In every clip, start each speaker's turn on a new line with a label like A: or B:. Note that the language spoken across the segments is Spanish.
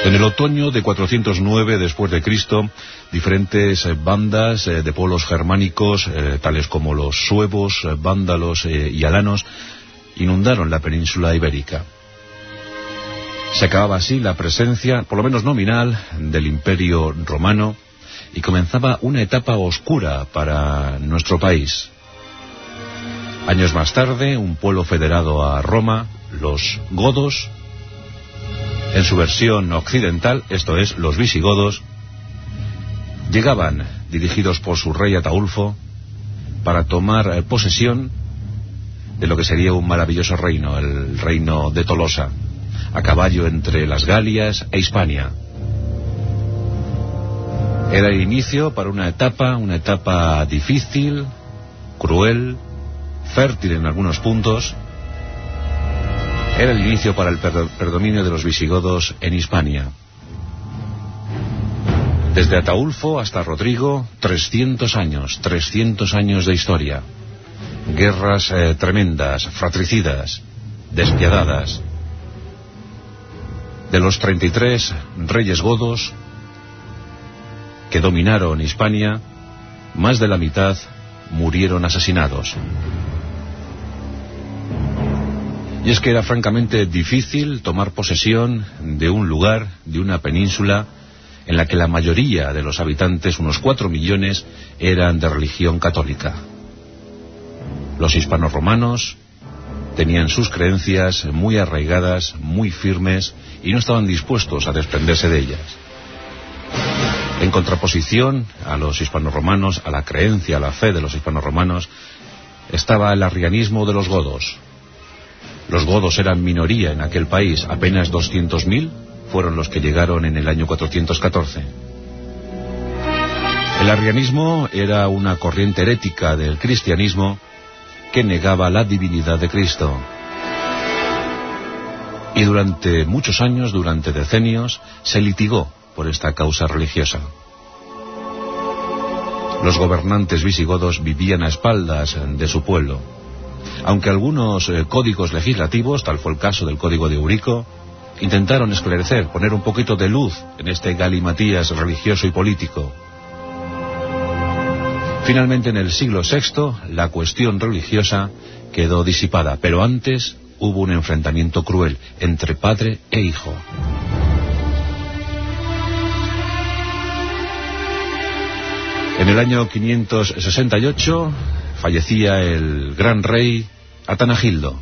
A: En el otoño de 409 después de Cristo, diferentes bandas de pueblos germánicos, tales como los suevos, vándalos y alanos, inundaron la península ibérica. Se acababa así la presencia, por lo menos nominal, del Imperio Romano, y comenzaba una etapa oscura para nuestro país. Años más tarde, un pueblo federado a Roma, los godos, en su versión occidental, esto es, los visigodos, llegaban, dirigidos por su rey Ataulfo, para tomar posesión de lo que sería un maravilloso reino, el reino de Tolosa, a caballo entre las Galias e Hispania. Era el inicio para una etapa difícil, cruel, fértil en algunos puntos. Era el inicio para el predominio de los visigodos en Hispania. Desde Ataulfo hasta Rodrigo, 300 años de historia. Guerras tremendas, fratricidas, despiadadas. De los 33 reyes godos que dominaron Hispania, más de la mitad murieron asesinados. Y es que era francamente difícil tomar posesión de un lugar, de una península, en la que la mayoría de los habitantes, unos 4 millones, eran de religión católica. Los hispanoromanos tenían sus creencias muy arraigadas, muy firmes, y no estaban dispuestos a desprenderse de ellas. En contraposición a los hispanoromanos, a la creencia, a la fe de los hispanoromanos, estaba el arrianismo de los godos. Los godos eran minoría en aquel país, apenas 200.000 fueron los que llegaron en el año 414. El arrianismo era una corriente herética del cristianismo que negaba la divinidad de Cristo. Y durante muchos años, durante decenios, se litigó por esta causa religiosa. Los gobernantes visigodos vivían a espaldas de su pueblo. Aunque algunos códigos legislativos, tal fue el caso del Código de Eurico, intentaron esclarecer, poner un poquito de luz en este galimatías religioso y político. Finalmente, en el siglo VI, la cuestión religiosa quedó disipada, pero antes hubo un enfrentamiento cruel entre padre e hijo. En el año 568 fallecía el gran rey Atanagildo.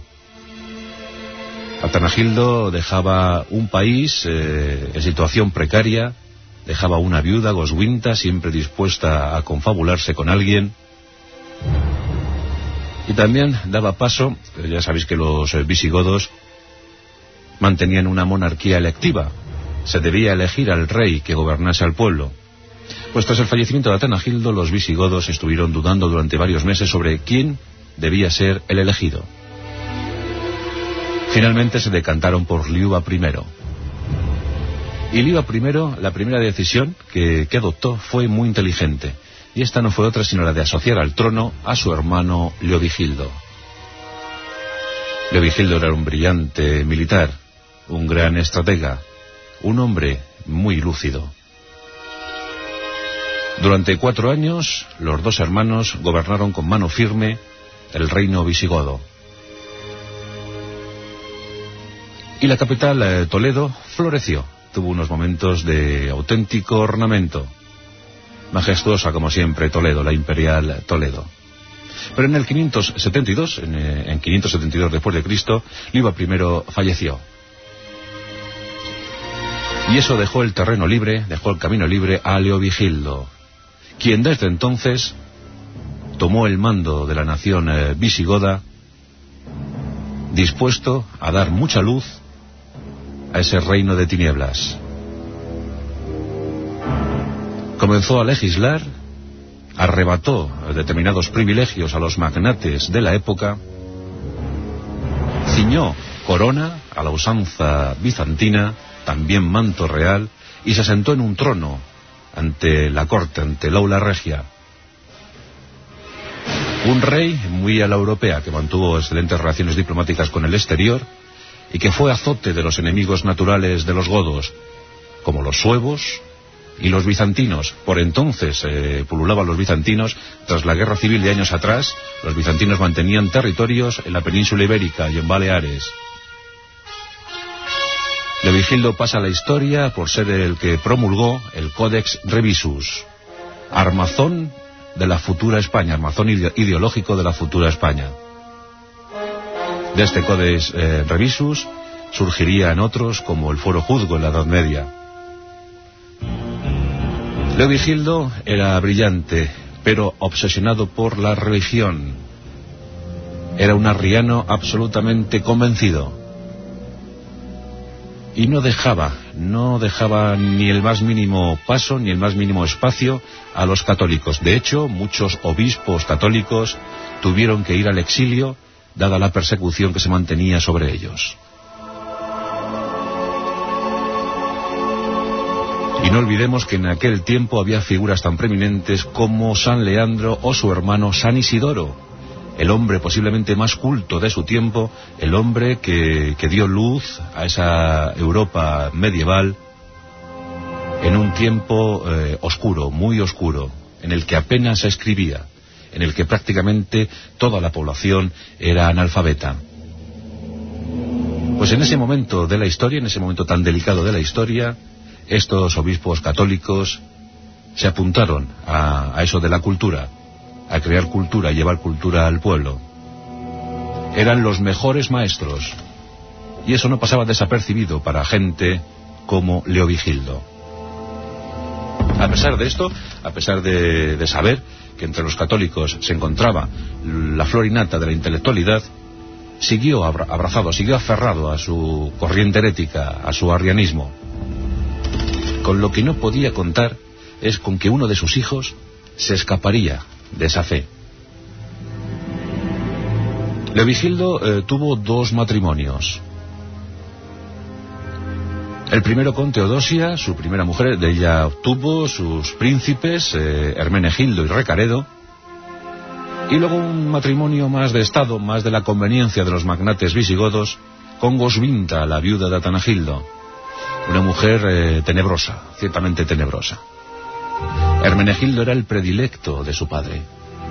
A: Atanagildo dejaba un país en situación precaria, dejaba una viuda, Goswinta, siempre dispuesta a confabularse con alguien, y también daba paso, ya sabéis que los visigodos mantenían una monarquía electiva, se debía elegir al rey que gobernase al pueblo. Pues tras el fallecimiento de Atanagildo, los visigodos estuvieron dudando durante varios meses sobre quién debía ser el elegido. Finalmente se decantaron por Liuba I. Y Liuba I, la primera decisión que adoptó fue muy inteligente. Y esta no fue otra sino la de asociar al trono a su hermano Leovigildo. Leovigildo era un brillante militar, un gran estratega, un hombre muy lúcido. Durante 4 años, los dos hermanos gobernaron con mano firme el reino visigodo. Y la capital, Toledo, floreció. Tuvo unos momentos de auténtico ornamento. Majestuosa como siempre Toledo, la imperial Toledo. Pero en el 572, en 572 después de Cristo, Liuba I falleció. Y eso dejó el terreno libre, dejó el camino libre a Leovigildo, quien desde entonces tomó el mando de la nación visigoda, dispuesto a dar mucha luz a ese reino de tinieblas. Comenzó a legislar, arrebató determinados privilegios a los magnates de la época, ciñó corona a la usanza bizantina, también manto real, y se sentó en un trono ante la corte, ante el aula regia. Un rey muy a la europea, que mantuvo excelentes relaciones diplomáticas con el exterior y que fue azote de los enemigos naturales de los godos, como los suevos y los bizantinos. Por entonces pululaban los bizantinos. Tras la guerra civil de años atrás, los bizantinos mantenían territorios en la península ibérica y en Baleares. Leovigildo pasa a la historia por ser el que promulgó el Codex Revisus, armazón de la futura España, armazón ideológico de la futura España. De este Codex Revisus surgirían otros como el Fuero Juzgo en la Edad Media. Leovigildo era brillante, pero obsesionado por la religión. Era un arriano absolutamente convencido. Y no dejaba ni el más mínimo paso, ni el más mínimo espacio a los católicos. De hecho, muchos obispos católicos tuvieron que ir al exilio, dada la persecución que se mantenía sobre ellos. Y no olvidemos que en aquel tiempo había figuras tan preeminentes como San Leandro o su hermano San Isidoro, el hombre posiblemente más culto de su tiempo, el hombre que dio luz a esa Europa medieval en un tiempo oscuro, muy oscuro, en el que apenas se escribía, en el que prácticamente toda la población era analfabeta. Pues en ese momento de la historia, en ese momento tan delicado de la historia, estos obispos católicos se apuntaron a eso de la cultura, a crear cultura, a llevar cultura al pueblo. Eran los mejores maestros, y eso no pasaba desapercibido para gente como Leovigildo. A pesar de esto, a pesar de saber que entre los católicos se encontraba la flor innata de la intelectualidad, siguió abrazado, siguió aferrado a su corriente herética, a su arrianismo. Con lo que no podía contar es con que uno de sus hijos se escaparía de esa fe. Leovigildo tuvo dos matrimonios. El primero con Teodosia, su primera mujer. De ella obtuvo sus príncipes, Hermenegildo y Recaredo. Y luego un matrimonio más de estado, más de la conveniencia de los magnates visigodos, con Goswinta, la viuda de Atanagildo. Una mujer tenebrosa, ciertamente tenebrosa. Hermenegildo era el predilecto de su padre.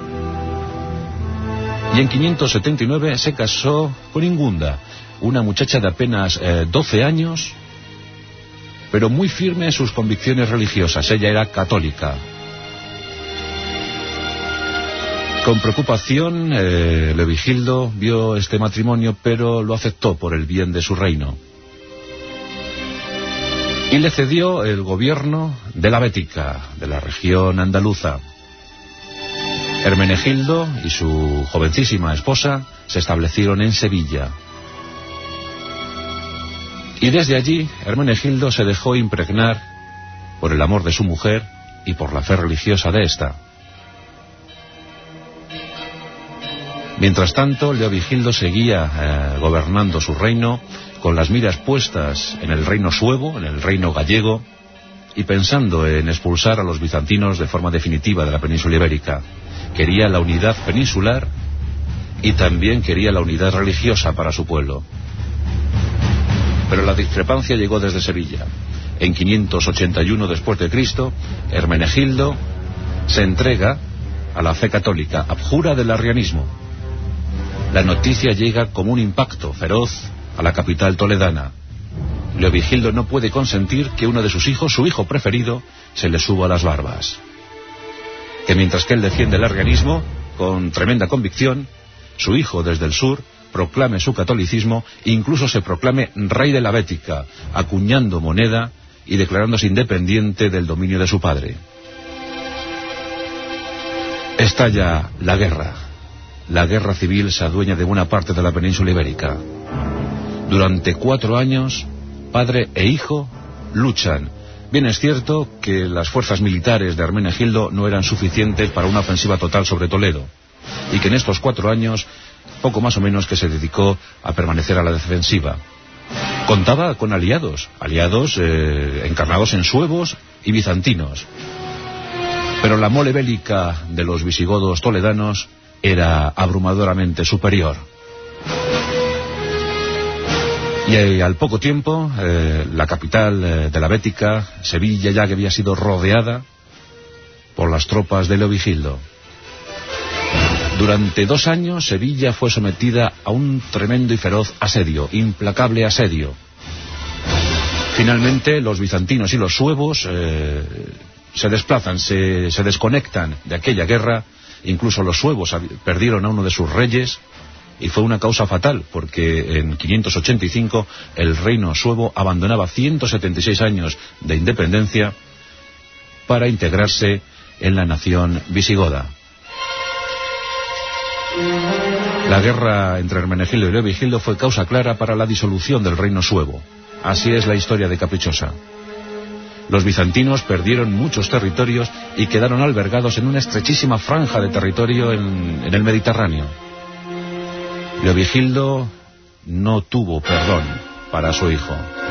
A: Y en 579 se casó con Ingunda, una muchacha de apenas 12 años, pero muy firme en sus convicciones religiosas. Ella era católica. Con preocupación, Leovigildo vio este matrimonio, pero lo aceptó por el bien de su reino. Y le cedió el gobierno de la Bética, de la región andaluza. Hermenegildo y su jovencísima esposa se establecieron en Sevilla. Y desde allí, Hermenegildo se dejó impregnar por el amor de su mujer y por la fe religiosa de ésta. Mientras tanto, Leovigildo seguía gobernando su reino con las miras puestas en el reino suevo, en el reino gallego, y pensando en expulsar a los bizantinos de forma definitiva de la península ibérica. Quería la unidad peninsular y también quería la unidad religiosa para su pueblo. Pero la discrepancia llegó desde Sevilla. En 581 después de Cristo, Hermenegildo se entrega a la fe católica, abjura del arrianismo. La noticia llega como un impacto feroz a la capital toledana. Leovigildo no puede consentir que uno de sus hijos, su hijo preferido, se le suba a las barbas. Que mientras que él defiende el arrianismo con tremenda convicción, su hijo desde el sur proclame su catolicismo e incluso se proclame rey de la Bética, acuñando moneda y declarándose independiente del dominio de su padre. Estalla la guerra. La guerra civil se adueña de buena parte de la península ibérica. Durante 4 años, padre e hijo luchan. Bien es cierto que las fuerzas militares de Hermenegildo no eran suficientes para una ofensiva total sobre Toledo, y que en estos 4 años, poco más o menos que se dedicó a permanecer a la defensiva. Contaba con aliados encarnados en suevos y bizantinos, pero la mole bélica de los visigodos toledanos era abrumadoramente superior. Y al poco tiempo, la capital de la Bética, Sevilla, ya que había sido rodeada por las tropas de Leovigildo. Durante 2 años, Sevilla fue sometida a un tremendo y feroz asedio, implacable asedio. Finalmente, los bizantinos y los suevos se desplazan, se desconectan de aquella guerra. Incluso los suevos perdieron a uno de sus reyes, y fue una causa fatal, porque en 585 el reino suevo abandonaba 176 años de independencia para integrarse en la nación visigoda. La guerra entre Hermenegildo y Leovigildo fue causa clara para la disolución del reino suevo. Así es la historia de Caprichosa. Los bizantinos perdieron muchos territorios y quedaron albergados en una estrechísima franja de territorio en el Mediterráneo. Leovigildo no tuvo perdón para su hijo.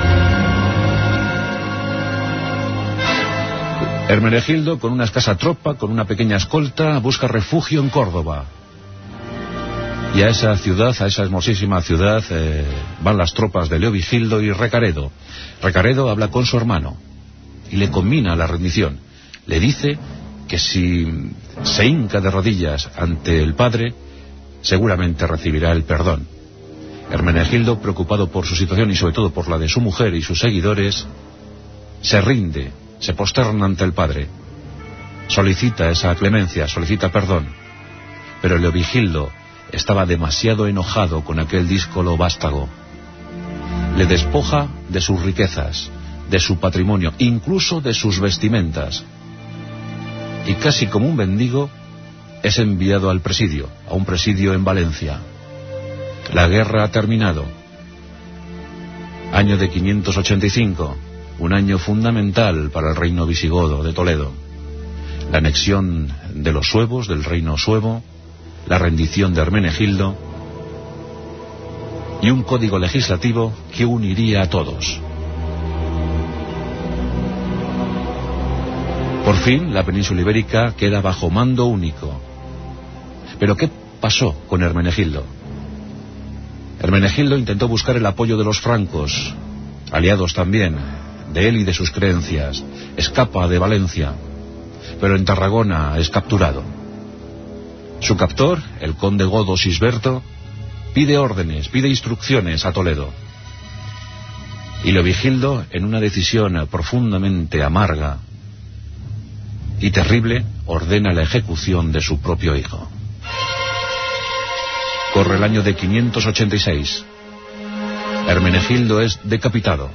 A: Hermenegildo, con una escasa tropa, con una pequeña escolta, busca refugio en Córdoba. Y a esa ciudad, a esa hermosísima ciudad, van las tropas de Leovigildo y Recaredo. Recaredo habla con su hermano y le conmina a la rendición. Le dice que si se hinca de rodillas ante el padre, seguramente recibirá el perdón. Hermenegildo, preocupado por su situación y sobre todo por la de su mujer y sus seguidores, se rinde, se posterna ante el padre, solicita esa clemencia, solicita perdón. Pero Leovigildo estaba demasiado enojado con aquel díscolo vástago. Le despoja de sus riquezas, de su patrimonio, incluso de sus vestimentas, y casi como un mendigo es enviado al presidio, a un presidio en Valencia. La guerra ha terminado. Año de 585, un año fundamental para el reino visigodo de Toledo. La anexión de los suevos, del reino suevo, la rendición de Hermenegildo y un código legislativo que uniría a todos. Por fin, la península ibérica queda bajo mando único. ¿Pero qué pasó con Hermenegildo? Hermenegildo intentó buscar el apoyo de los francos, aliados también de él y de sus creencias. Escapa de Valencia, pero en Tarragona es capturado. Su captor, el conde godo Sisberto, pide órdenes, pide instrucciones a Toledo. Y Leovigildo, en una decisión profundamente amarga y terrible, ordena la ejecución de su propio hijo. Corre el año de 586. Hermenegildo es decapitado.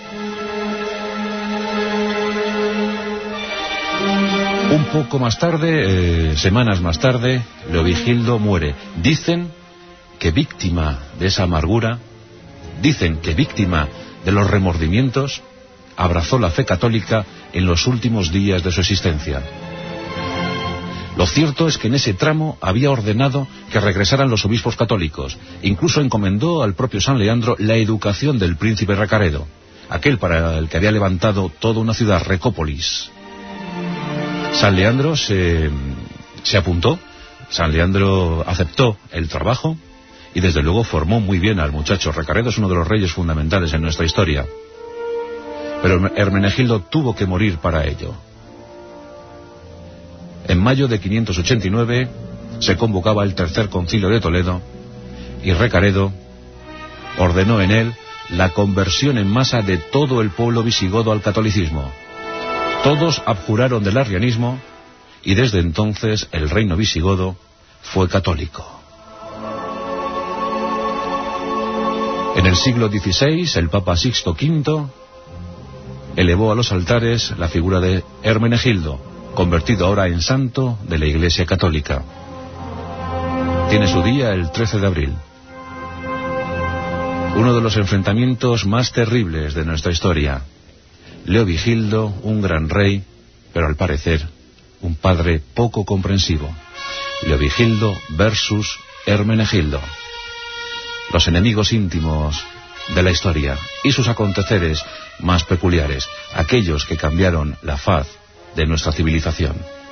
A: Un poco más tarde, semanas más tarde, Leovigildo muere. Dicen que víctima de esa amargura, dicen que víctima de los remordimientos, abrazó la fe católica en los últimos días de su existencia. Lo cierto es que en ese tramo había ordenado que regresaran los obispos católicos. Incluso encomendó al propio San Leandro la educación del príncipe Recaredo, aquel para el que había levantado toda una ciudad, Recópolis. San Leandro se apuntó, San Leandro aceptó el trabajo y desde luego formó muy bien al muchacho. Recaredo es uno de los reyes fundamentales en nuestra historia. Pero Hermenegildo tuvo que morir para ello. En mayo de 589 se convocaba el tercer concilio de Toledo y Recaredo ordenó en él la conversión en masa de todo el pueblo visigodo al catolicismo. Todos abjuraron del arrianismo y desde entonces el reino visigodo fue católico. En el siglo XVI, el Papa Sixto V elevó a los altares la figura de Hermenegildo, convertido ahora en santo de la Iglesia Católica. Tiene su día el 13 de abril. Uno de los enfrentamientos más terribles de nuestra historia. Leovigildo, un gran rey, pero al parecer un padre poco comprensivo. Leovigildo versus Hermenegildo. Los enemigos íntimos de la historia y sus aconteceres más peculiares, aquellos que cambiaron la faz de nuestra civilización.